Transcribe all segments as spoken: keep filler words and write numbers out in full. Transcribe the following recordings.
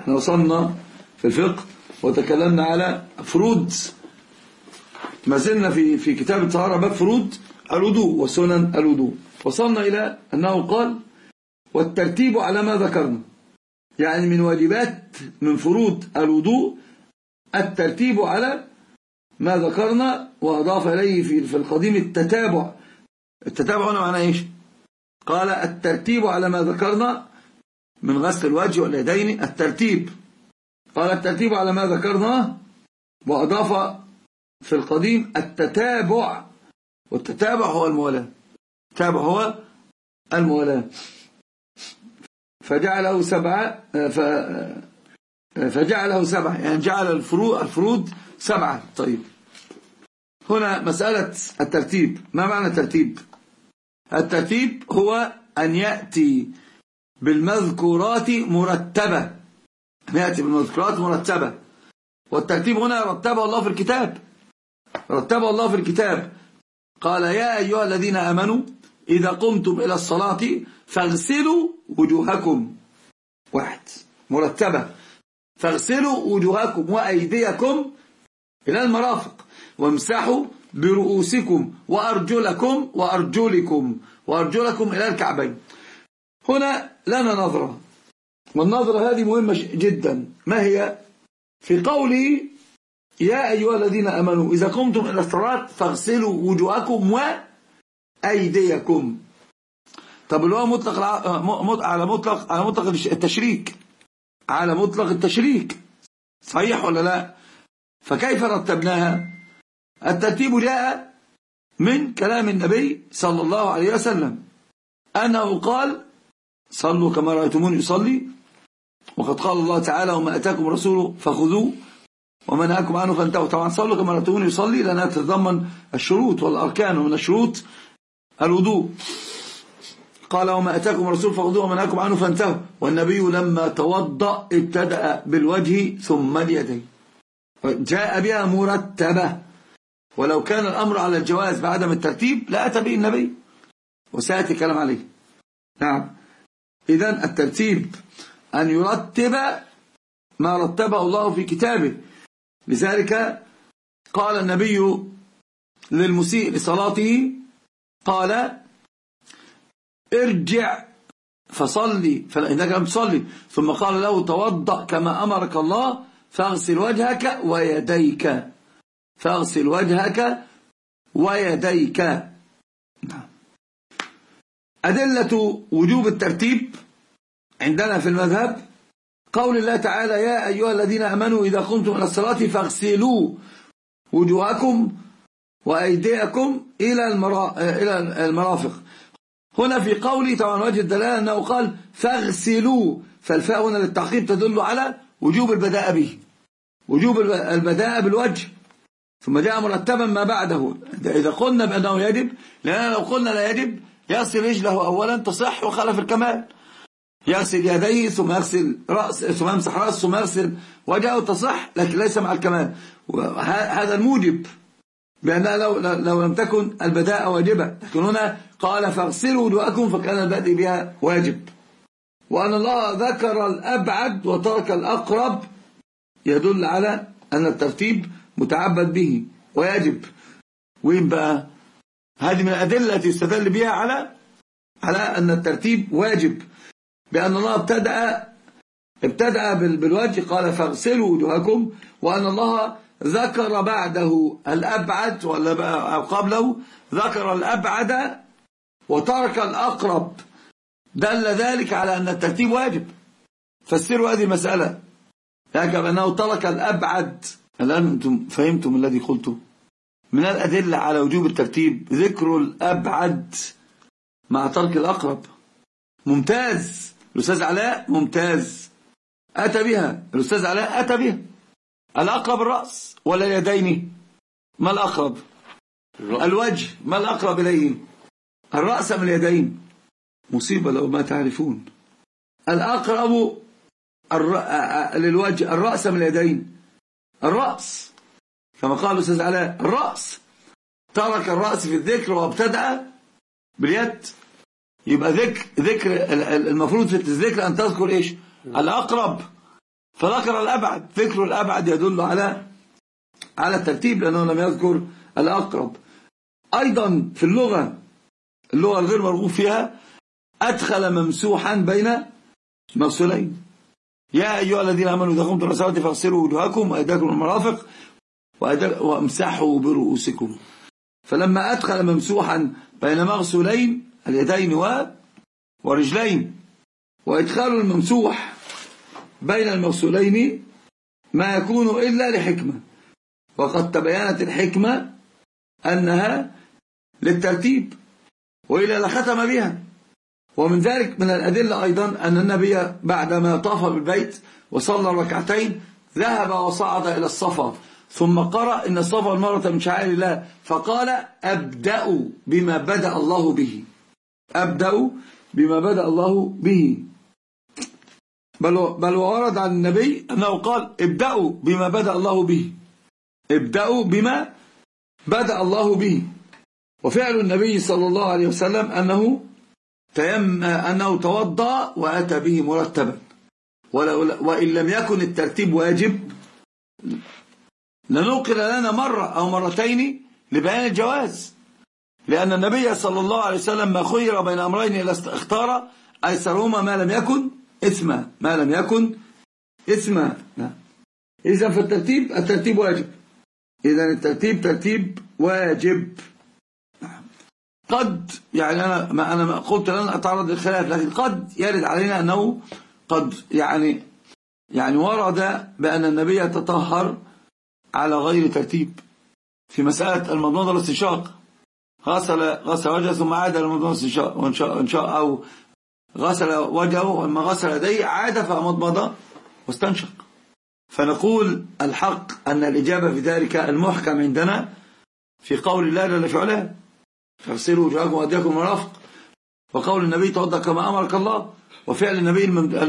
احنا وصلنا في الفقه وتكلمنا على فروض، ما زلنا في في كتاب الطهارة باب فروض الوضوء وسنن الوضوء. وصلنا إلى أنه قال والترتيب على ما ذكرنا، يعني من واجبات من فروض الوضوء الترتيب على ما ذكرنا، وأضاف إليه في في القديم التتابع. التتابع هنا معناه إيش؟ قال الترتيب على ما ذكرنا من غسل الوجه واليدين، الترتيب قال الترتيب على ما ذكرناه، وأضاف في القديم التتابع، والتتابع هو الموالاة، التتابع هو الموالاة. فجعله سبعة فجعله سبعة يعني جعل الفروض الفروض سبعة. طيب هنا مسألة الترتيب، ما معنى الترتيب؟ الترتيب هو أن يأتي بالمذكورات مرتبة، أن يأتي بالمذكورات مرتبة. والترتيب هنا رتبه الله في الكتاب، رتبه الله في الكتاب. قال يا أيها الذين آمنوا إذا قمتم إلى الصلاة فاغسلوا وجوهكم، واحد مرتبة، فاغسلوا وجوهكم وأيديكم إلى المرافق وامسحوا برؤوسكم وأرجلكم وأرجلكم وأرجلكم إلى الكعبين. هنا لنا نظرة، والنظرة هذه مهمة جدا. ما هي؟ في قوله يا أيها الذين آمنوا إذا قمتم إلى الصلاة فاغسلوا وجوهكم وأيديكم. طب اللي هو مطلق على مطلق على مطلق التشريك، على مطلق التشريك، صحيح ولا لا؟ فكيف رتبناها؟ الترتيب جاء من كلام النبي صلى الله عليه وسلم أنه قال صلوا كما رأيتموني يصلي، وقد قال الله تعالى وما أتاكم رسوله فخذوه وما نهاكم عنه فانتهوا. طبعا صلوا كما رأيتموني يصلي لأنها تتضمن الشروط والأركان، ومن الشروط الوضوء. قال وما أتاكم رسول فخذوه وما نهاكم عنه فانتهوا. والنبي لما توضأ ابتدأ بالوجه ثم اليدين، جاء بها مرتبة. ولو كان الأمر على الجواز بعدم الترتيب لأتى به النبي، وسيأتي كلام عليه. نعم، إذن الترتيب أن يرتب ما رتبه الله في كتابه. لذلك قال النبي للمسيء لصلاته قال ارجع فصلي فإنك لم تصلي، ثم قال له توضأ كما أمرك الله فاغسل وجهك ويديك، فاغسل وجهك ويديك. أدلة وجوب الترتيب عندنا في المذهب قول الله تعالى يا أيها الذين آمنوا إذا قمتم إلى الصلاة فاغسلوا وجوهكم وأيديكم إلى إلى المرافق. هنا في قولي طبعا وجه الدلالة أنه قال فاغسلوا، فالفاء هنا للتعقيب تدل على وجوب البداء به، وجوب البداء بالوجه، ثم جاء مرتبا ما بعده. إذا قلنا بأنه يجب، لأننا لو قلنا لا يجب يغسل رجله أولا تصح وخلف الكمال، يغسل يديه ثم يغسل رأس ثم يمسح رأسه ثم يغسل وجهه تصح، لكن ليس مع الكمال. هذا الموجب بأنها لو, لو لم تكن البداءة واجبة، لكن هنا قال فاغسلوا وجوهكم فكان البدء بها واجب. وأن الله ذكر الأبعد وترك الأقرب يدل على أن الترتيب متعبد به ويجب. وين بقى؟ هذه من الأدلة التي يستدل بها على على أن الترتيب واجب، بأن الله ابتدأ ابتدأ بالوجه قال فاغسلوا وجوهكم، وأن الله ذكر بعده الأبعد ولا أو قبله ذكر الأبعد وترك الأقرب، دل ذلك على أن الترتيب واجب. فسروا هذه المسألة يجب أنه ترك الأبعد. الآن أنتم فهمتم الذي قلته. من الأدلة على وجوب الترتيب ذكر الأبعد مع ترك الأقرب. ممتاز، الأستاذ علاء ممتاز، أتى بها الأستاذ علاء أتى بها. الأقرب الرأس ولا اليدين؟ ما الأقرب؟ الوجه. ما الأقرب إليه؟ الرأس من اليدين؟ مصيبة لو ما تعرفون. الأقرب للوجه الرأس من اليدين، الرأس كما قال الأستاذ علاء الرأس. ترك الرأس في الذكر وابتدأ باليد. يبقى ذكر ذكر المفروض في الذكر أن تذكر إيش؟ الأقرب. فذكر الأبعد. ذكر الأبعد يدل على على الترتيب لأنه لم يذكر الأقرب. أيضا في اللغة اللغة الغير مرغوب فيها أدخل ممسوحا بين مغسولين. يا أيها الذين آمنوا إذا قمتم إلى الصلاة فاغسلوا وجوهكم وأيديكم المرافق وامسحوا برؤوسكم. فلما أدخل ممسوحا بين مغسولين اليدين ورجلين، وإدخال الممسوح بين المغسولين ما يكون إلا لحكمة، وقد تبينت الحكمة أنها للترتيب وإلا لختم بها. ومن ذلك من الأدلة أيضا أن النبي بعدما طاف بالبيت وصلى ركعتين ذهب وصعد إلى الصفا، ثم قرأ إن الصفا والمروة من شعائر الله، فقال أبدأ بما بدأ الله به. أبدأ بما بدأ الله به. بل بل ورد عن النبي أنه قال ابدأوا بما بدأ الله به. ابدأوا بما بدأ الله به. وفعل النبي صلى الله عليه وسلم أنه تيم أنه توضأ وأتى به مرتبا، وإن لم يكن الترتيب واجب لنقل لنا مرة أو مرتين لبيان الجواز، لأن النبي صلى الله عليه وسلم ما خير بين أمرين إلا اختار أيسرهما ما لم يكن إثما ما لم يكن إثما. إذا فالترتيب الترتيب واجب. إذا الترتيب ترتيب واجب. قد يعني أنا ما أنا ما قلت لن أتعرض للخلاف، لكن قد يرد علينا أنه قد يعني يعني ورد بأن النبي يتطهر على غير ترتيب في مسألة المضمضة والاستنشاق. غسل غسل وجهه ثم عاد للمضمضة والاستنشاق، أو غسل وجهه ولما غسل يديه عاد فمضمض واستنشق. فنقول الحق أن الإجابة في ذلك المحكم عندنا في قول الله جل في علاه فاغسلوا وجوهكم وأيديكم المرافق، وقول النبي توضأ كما أمرك الله، وفعل النبي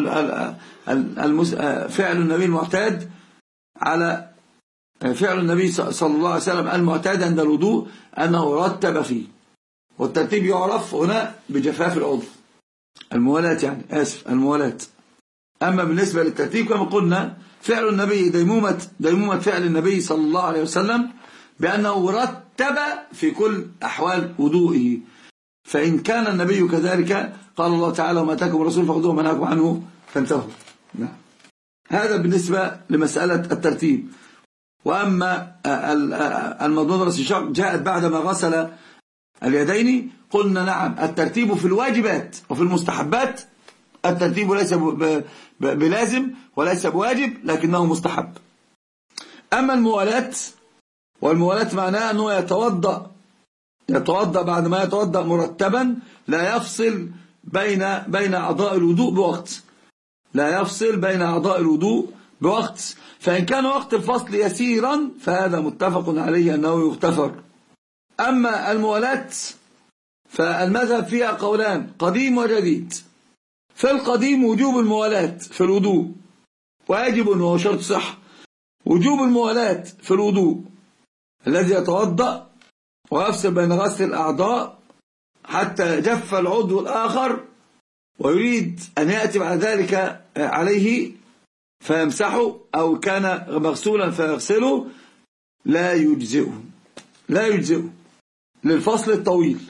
المس... فعل النبي المعتاد على فعل النبي صلى الله عليه وسلم المعتاد عند الوضوء أنه رتب فيه. والترتيب يعرف هنا بجفاف العضو، الموالاة يعني آسف الموالاة. أما بالنسبة للترتيب كما قلنا فعل النبي ديمومة ديمومة فعل النبي صلى الله عليه وسلم بأنه رتب في كل أحوال وضوئه. فإن كان النبي كذلك قال الله تعالى وما أتاكم الرسول فخذوه وما نهاكم عنه فانتهوا. نعم. هذا بالنسبة لمسألة الترتيب. وأما المضمضة والاستنشاق جاءت بعدما غسل اليدين، قلنا نعم الترتيب في الواجبات وفي المستحبات الترتيب ليس بلازم وليس بواجب لكنه مستحب. أما الموالاة، والموالاة معناها أنه يتوضأ يتوضأ بعد ما يتوضأ مرتبا لا يفصل بين بين أعضاء الوضوء بوقت لا يفصل بين أعضاء الوضوء بوقت فإن كان وقت الفصل يسيرا فهذا متفق عليه أنه يغتفر. أما الموالاة فالمذهب فيها قولان قديم وجديد. في القديم وجوب الموالاة في الوضوء واجب وهو شرط صح. وجوب الموالاة في الوضوء الذي يتوضأ ويفصل بين غسل الأعضاء حتى جف العضو الآخر ويريد أن يأتي بعد ذلك عليه فيمسحه أو كان مغسولا فيغسله لا يجزئه لا يجزئه للفصل الطويل.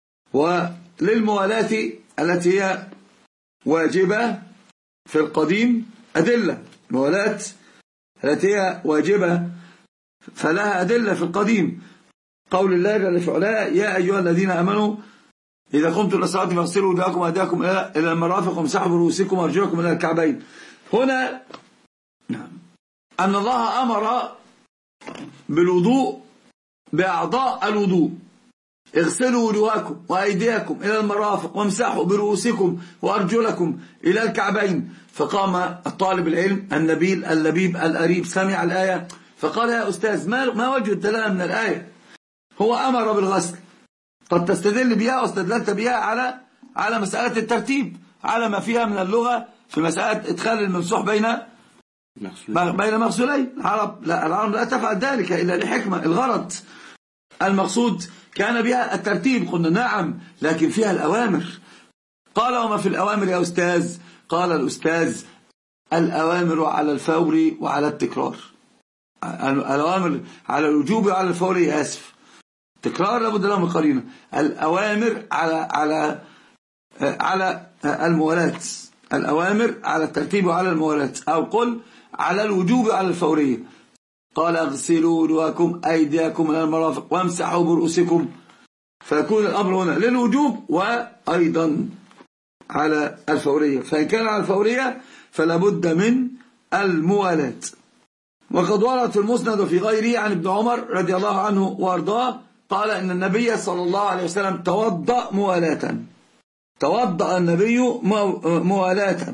وللموالاة التي هي واجبة في القديم أدلة. الموالاة التي هي واجبة فلها أدلة في القديم. قول الله جل في علاه يا أيها الذين آمنوا إذا قمتم إلى الصلاة فاغسلوا وجوهكم وأيديكم إلى المرافق وامسحوا برؤوسكم وأرجلكم إلى الكعبين. هنا أن الله أمر بالوضوء بأعضاء الوضوء اغسلوا وجوهكم وأيديكم إلى المرافق وامسحوا برؤوسكم وأرجلكم إلى الكعبين. فقام الطالب العلم النبيل اللبيب الأريب سمع الآية فقال يا أستاذ ما, ما وجه الدلالة من الآية؟ هو أمر بالغسل، قد تستدل بها واستدللت بها على على مسألة الترتيب، على ما فيها من اللغة في مسألة إدخال الممسوح بين بين مغسولين. العرب لا العرب لا تفعل ذلك إلا لحكمة. الغرض المقصود كان بها الترتيب. قلنا نعم لكن فيها الأوامر. قال وما في الأوامر يا أستاذ؟ قال الأستاذ الأوامر على الفور وعلى التكرار. الأوامر على الوجوب وعلى الفور، آسف، تكرار لابد له من قرينة. الأوامر على على على الموالاة، الأوامر على الترتيب وعلى الموالاة، أو قل على الوجوب وعلى الفورية. قال اغسلوا وجوهكم أيديكم إلى المرافق وامسحوا برؤوسكم، فيكون الأمر هنا للوجوب وأيضا على الفورية. فإن كان على الفورية فلا بد من الموالاة. وقد ورد في المسند وفي غيره عن ابن عمر رضي الله عنه وارضاه قال إن النبي صلى الله عليه وسلم توضأ موالاة، توضأ النبي موالاة.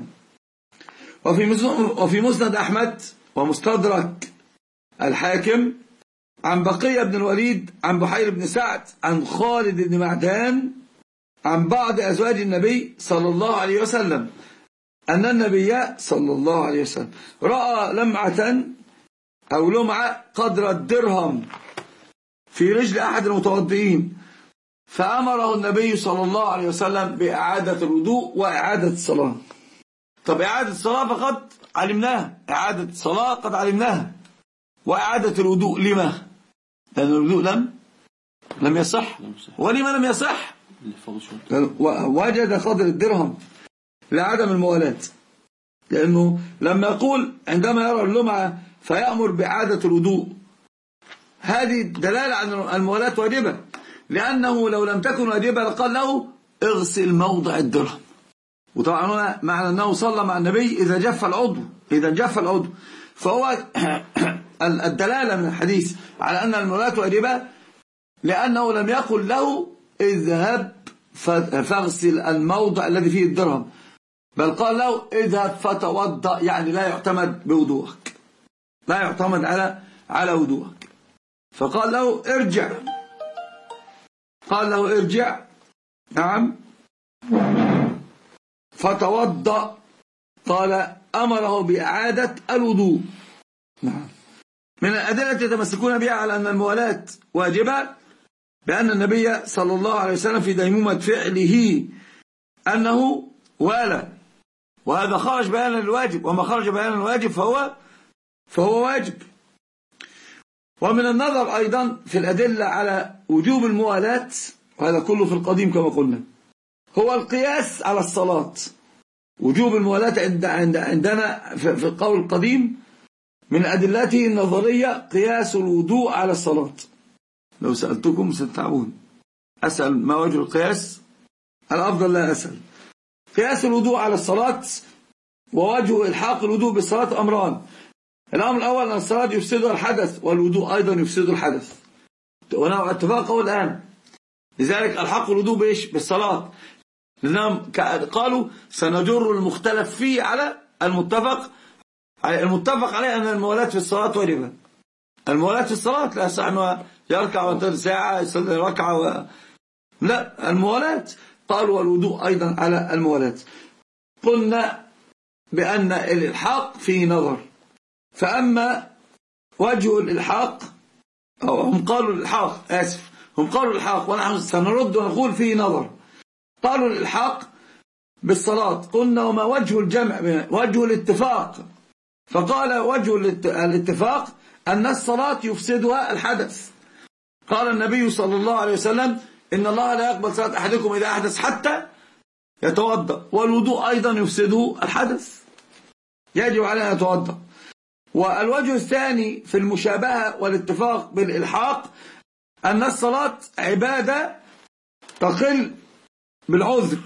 وفي مسند أحمد ومستدرك الحاكم عن بقية بن الوليد عن بحير بن سعد عن خالد بن معدان عن بعض أزواج النبي صلى الله عليه وسلم أن النبي صلى الله عليه وسلم رأى لمعة أو لمعة قدر الدرهم في رجل أحد المتوضئين، فأمره النبي صلى الله عليه وسلم بإعادة الوضوء وإعادة الصلاة. طب إعادة الصلاة فقد علمناها، إعادة الصلاة قد علمناها، وإعادة الوضوء لما؟ لأن الوضوء لم لم يصح. ولما لم يصح؟ وجد قدر الدرهم لعدم الموالاة، لأنه لما يقول عندما يرى اللمعة فيأمر بإعادة الوضوء، هذه دلالة على الموالاة واجبة، لأنه لو لم تكن واجبة لقال له اغسل موضع الدرهم. وطبعا هنا معنى أنه صلى مع النبي إذا جف العضو، إذا جف العضو، فهو الدلالة من الحديث على أن الموالاة واجبة، لأنه لم يقل له اذهب فاغسل الموضع الذي فيه الدرهم، بل قال له اذهب فتوضأ، يعني لا يعتمد بوضوءك، لا يعتمد على على وضوءك. فقال له ارجع، قال له ارجع، نعم، فتوضأ، قال أمره بإعادة الوضوء. نعم. من الأدلة يتمسكون بها على أن الموالاة واجبة بأن النبي صلى الله عليه وسلم في ديمومة فعله أنه والى، وهذا خرج بيانا الواجب، وما خرج بيانا الواجب فهو فهو واجب. ومن النظر أيضا في الأدلة على وجوب الموالاة، وهذا كله في القديم كما قلنا، هو القياس على الصلاة. وجوب الموالاة عند عند عندنا في القول القديم من أدلته النظرية قياس الوضوء على الصلاة. لو سألتكم ستتعبون، أسأل ما وجه القياس؟ الأفضل لا أسأل. قياس الوضوء على الصلاة ووجه إلحاق الوضوء بالصلاة أمران. الأمر الأول أن الصلاة يفسدها الحدث، والوضوء أيضا يفسد الحدث، ونوع اتفاقه الآن. لذلك الحق الوضوء بإيش؟ بالصلاة، لأنهم قالوا سنجر المختلف فيه على المتفق المتفق عليه أن الموالاة في الصلاة واجبة. الموالاة في الصلاة لا يصح أنه يركع وانتظر ساعة يصلي ركعة و... لا، الموالاة. قالوا والوضوء أيضا على الموالاة. قلنا بأن الإلحاق فيه نظر، فأما وجه الإلحاق، أو هم قالوا الإلحاق، آسف، هم قالوا الإلحاق ونحن سنرد ونقول فيه نظر. قالوا الإلحاق بالصلاة، قلنا وما وجه الجمع؟ وجه الاتفاق. فقال وجه الاتفاق أن الصلاة يفسدها الحدث. قال النبي صلى الله عليه وسلم إن الله لا يقبل صلاة أحدكم إذا أحدث حتى يتوضأ، والوضوء أيضا يفسده الحدث، يجب عليه أن يتوضأ. والوجه الثاني في المشابهة والاتفاق بالإلحاق أن الصلاة عبادة تقل بالعذر،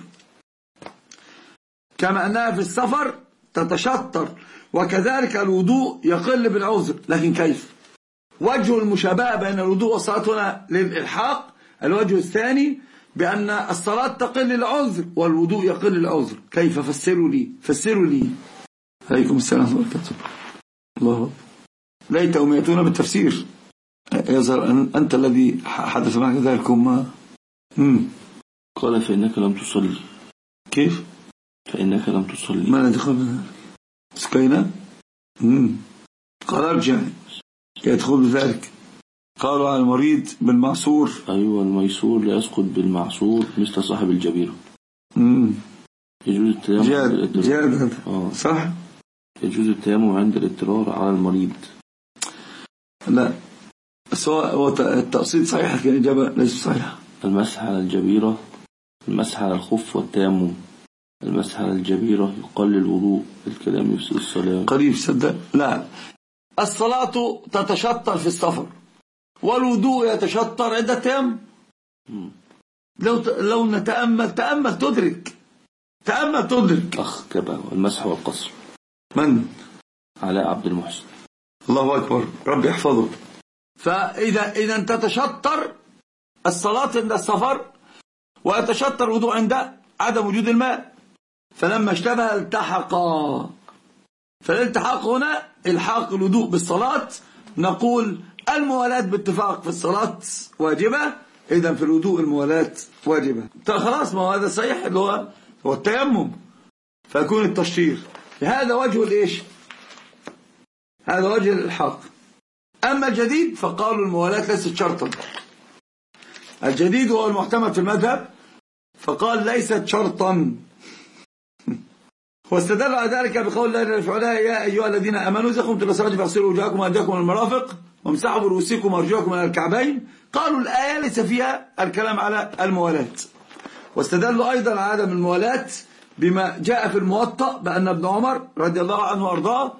كما أنها في السفر تتشطر، وكذلك الوضوء يقل بالعذر. لكن كيف؟ وجه المشابهة بين الوضوء والصلاة هنا للإلحاق. الوجه الثاني بأن الصلاة تقل العذر والوضوء يقل العذر. كيف؟ فسروا لي فسروا لي عليكم السلام ورحمة الله وبركاته. الله ليتهم يأتون بالتفسير. يظهر أن أنت الذي حدث معك ذلك. ما قال فإنك لم تصلي. كيف؟ فإنك لم تصلي. ما ندخل سكينة. قال ارجع، يدخل بذلك. قالوا على المريض بالمعصور. أيوة، الميسور لا يسقط بالمعصور مثل صاحب الجبيرة. امم يجوز التيمم. جاد جاد آه. صح. يجوز التيمم عند الاضطرار على المريض. لا، بس هو التقصيد صحيح لكن الإجابة ليس صحيحة. المسح على الجبيرة، المسح على الخف والتيمم. المسح على الجبيرة يقلل الوضوء، الكلام يفسد الصلاة. قريب صدق. لا، الصلاة تتشطر في السفر والوضوء يتشطر عند التيمم. لو لو نتأمل تأمل تدرك تأمل تدرك. أخ كبا. والمسح والقصر. من؟ علاء عبد المحسن. الله أكبر، رب يحفظه. فإذا إذا تتشطر الصلاة عند السفر ويتشطر الوضوء عند عدم وجود الماء، فلما اشتبه التحقا. فالالتحاق هنا الحاق الوضوء بالصلاة. نقول الموالاة باتفاق في الصلاة واجبة، إذا في الوضوء الموالاة واجبة. خلاص، ما هو هذا صحيح اللي هو هو التيمم، فيكون التشطير. هذا وجه الإيش؟ هذا وجه الإلحاق. أما الجديد فقالوا الموالاة ليست شرطا. الجديد هو المعتمد في المذهب، فقال ليست شرطا. واستدل على ذلك بقول الله جل وعلا يا أيها الذين آمنوا إذا قمتم إلى الصلاة فاغسلوا وجوهكم وأيديكم من المرافق وامسحوا برؤوسكم وأرجلكم من الكعبين. قالوا الآية ليس فيها الكلام على الموالاة. واستدلوا أيضا على عدم الموالاة بما جاء في الموطأ بأن ابن عمر رضي الله عنه وأرضاه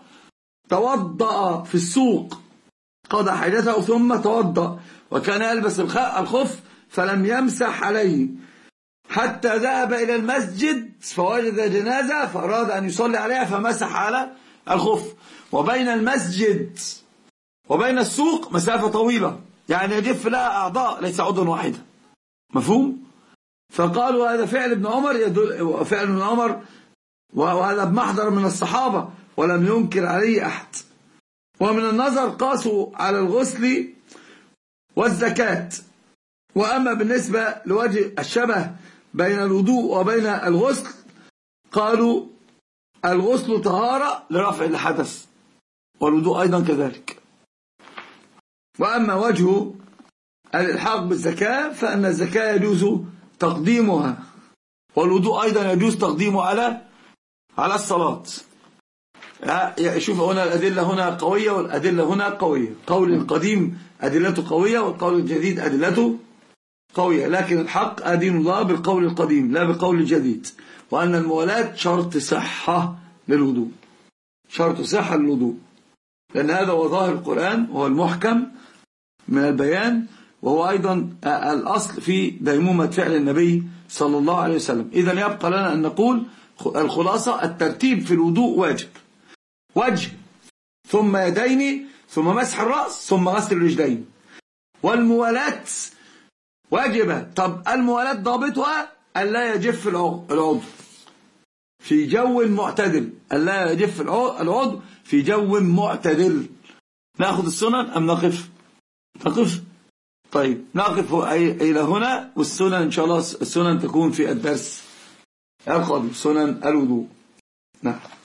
توضأ في السوق، قضى حاجته ثم توضأ، وكان يلبس الخف فلم يمسح عليه حتى ذهب إلى المسجد فوجد جنازة فأراد أن يصلي عليها فمسح على الخف. وبين المسجد وبين السوق مسافة طويلة، يعني يجف لها أعضاء ليس عضو واحدة. مفهوم؟ فقالوا هذا فعل ابن عمر يدل فعل ابن عمر، وهذا بمحضر من الصحابة ولم ينكر عليه أحد. ومن النظر قاسوا على الغسل والزكاة. وأما بالنسبة لوجه الشبه بين الوضوء وبين الغسل قالوا الغسل طهارة لرفع الحدث والوضوء أيضا كذلك. وأما وجه الإلحاق بالزكاة فأن الزكاة يجوز تقديمها والوضوء أيضا يجوز تقديمه على على الصلاة. شوف هنا الأدلة هنا قوية والأدلة هنا قوية. قول القديم أدلته قوية والقول الجديد أدلته قوية، لكن الحق أدين الله بالقول القديم لا بالقول الجديد. وأن الموالاة شرط صحة للوضوء، شرط صحة للوضوء، لأن هذا هو ظاهر القرآن وهو المحكم من البيان، وهو أيضا الأصل في ديمومة فعل النبي صلى الله عليه وسلم. إذن يبقى لنا أن نقول الخلاصة الترتيب في الوضوء واجب، وجه ثم يدين ثم مسح الرأس ثم غسل الرجلين. والموالاة واجبة. طب الموالاة ضابطها ألا يجف العضو في جو معتدل، ألا يجف العضو في جو معتدل. نأخذ السنن أم نقف؟ نقف. طيب نقف إلى هنا، والسنن إن شاء الله السنن تكون في الدرس القادم، سنن الوضوء. نعم.